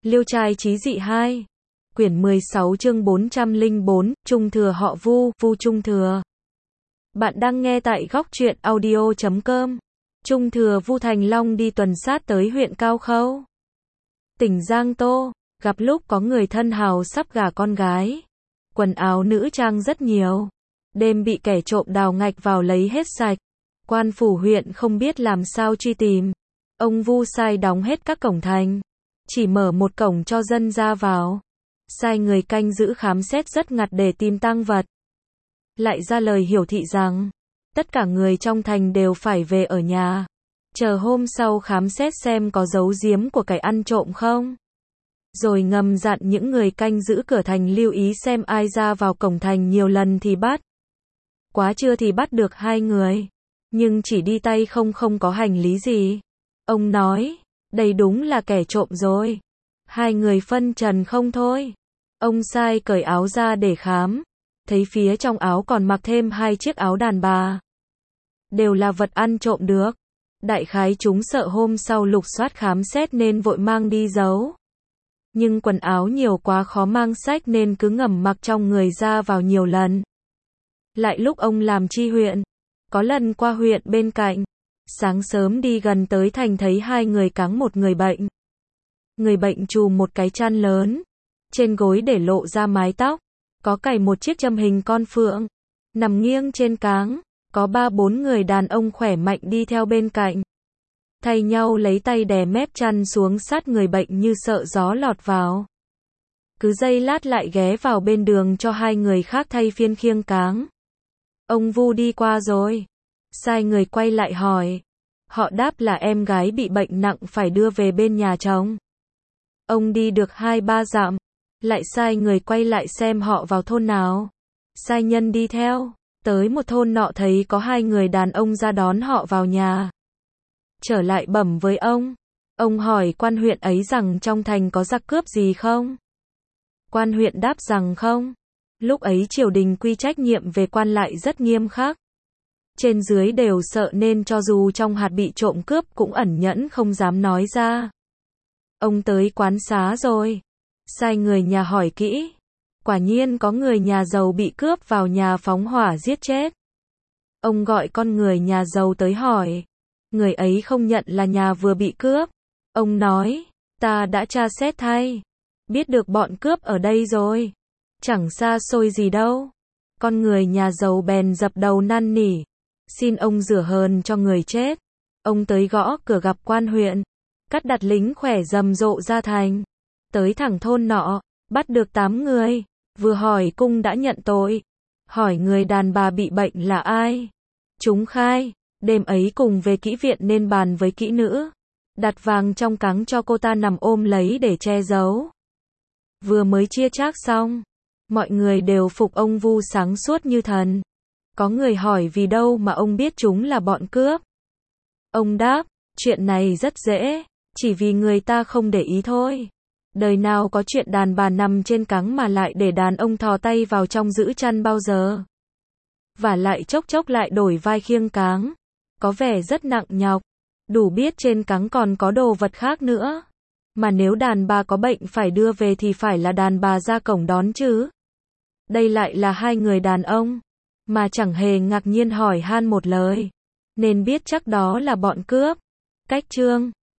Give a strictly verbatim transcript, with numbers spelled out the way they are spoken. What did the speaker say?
Liêu trai chí dị hai. Quyển mười sáu chương bốn trăm lẻ bốn, Trung Thừa họ Vu, Vu Trung Thừa. Bạn đang nghe tại góc truyện audio chấm com. Trung Thừa Vu Thành Long đi tuần sát tới huyện Cao Khâu, tỉnh Giang Tô, gặp lúc có người thân hào sắp gả con gái. Quần áo nữ trang rất nhiều. Đêm bị kẻ trộm đào ngạch vào lấy hết sạch. Quan phủ huyện không biết làm sao truy tìm. Ông Vu sai đóng hết các cổng thành, chỉ mở một cổng cho dân ra vào. Sai người canh giữ khám xét rất ngặt để tìm tang vật. Lại ra lời hiểu thị rằng, tất cả người trong thành đều phải về ở nhà, chờ hôm sau khám xét xem có dấu giếm của kẻ ăn trộm không. Rồi ngầm dặn những người canh giữ cửa thành lưu ý xem ai ra vào cổng thành nhiều lần thì bắt. Quá trưa thì bắt được hai người, nhưng chỉ đi tay không không có hành lý gì. Ông nói, đây đúng là kẻ trộm rồi. Hai người phân trần không thôi. Ông sai cởi áo ra để khám, thấy phía trong áo còn mặc thêm hai chiếc áo đàn bà. Đều là vật ăn trộm được. Đại khái chúng sợ hôm sau lục soát khám xét nên vội mang đi giấu. Nhưng quần áo nhiều quá khó mang xách nên cứ ngầm mặc trong người ra vào nhiều lần. Lại lúc ông làm tri huyện, có lần qua huyện bên cạnh, sáng sớm đi gần tới thành thấy hai người cáng một người bệnh. Người bệnh trùm một cái chăn lớn, trên gối để lộ ra mái tóc, có cài một chiếc châm hình con phượng, nằm nghiêng trên cáng, có ba bốn người đàn ông khỏe mạnh đi theo bên cạnh. Thay nhau lấy tay đè mép chăn xuống sát người bệnh như sợ gió lọt vào. Cứ giây lát lại ghé vào bên đường cho hai người khác thay phiên khiêng cáng. Ông Vu đi qua rồi. Sai người quay lại hỏi. Họ đáp là em gái bị bệnh nặng phải đưa về bên nhà chồng. Ông đi được hai ba dặm, lại sai người quay lại xem họ vào thôn nào. Sai nhân đi theo, tới một thôn nọ thấy có hai người đàn ông ra đón họ vào nhà. Trở lại bẩm với ông. Ông hỏi quan huyện ấy rằng trong thành có giặc cướp gì không? Quan huyện đáp rằng không. Lúc ấy triều đình quy trách nhiệm về quan lại rất nghiêm khắc. Trên dưới đều sợ nên cho dù trong hạt bị trộm cướp cũng ẩn nhẫn không dám nói ra. Ông tới quán xá rồi. Sai người nhà hỏi kỹ. Quả nhiên có người nhà giàu bị cướp vào nhà phóng hỏa giết chết. Ông gọi con người nhà giàu tới hỏi. Người ấy không nhận là nhà vừa bị cướp. Ông nói, ta đã tra xét thay. Biết được bọn cướp ở đây rồi. Chẳng xa xôi gì đâu. Con người nhà giàu bèn dập đầu năn nỉ. Xin ông rửa hờn cho người chết. Ông tới gõ cửa gặp quan huyện. Cắt đặt lính khỏe rầm rộ ra thành. Tới thẳng thôn nọ, bắt được tám người. Vừa hỏi cung đã nhận tội. Hỏi người đàn bà bị bệnh là ai. Chúng khai, đêm ấy cùng về kỹ viện nên bàn với kỹ nữ. Đặt vàng trong cáng cho cô ta nằm ôm lấy để che giấu. Vừa mới chia chác xong, mọi người đều phục ông Vu sáng suốt như thần. Có người hỏi vì đâu mà ông biết chúng là bọn cướp. Ông đáp, chuyện này rất dễ, chỉ vì người ta không để ý thôi. Đời nào có chuyện đàn bà nằm trên cáng mà lại để đàn ông thò tay vào trong giữ chăn bao giờ. Và lại chốc chốc lại đổi vai khiêng cáng. Có vẻ rất nặng nhọc. Đủ biết trên cáng còn có đồ vật khác nữa. Mà nếu đàn bà có bệnh phải đưa về thì phải là đàn bà ra cổng đón chứ. Đây lại là hai người đàn ông. Mà chẳng hề ngạc nhiên hỏi han một lời. Nên biết chắc đó là bọn cướp. Cách chương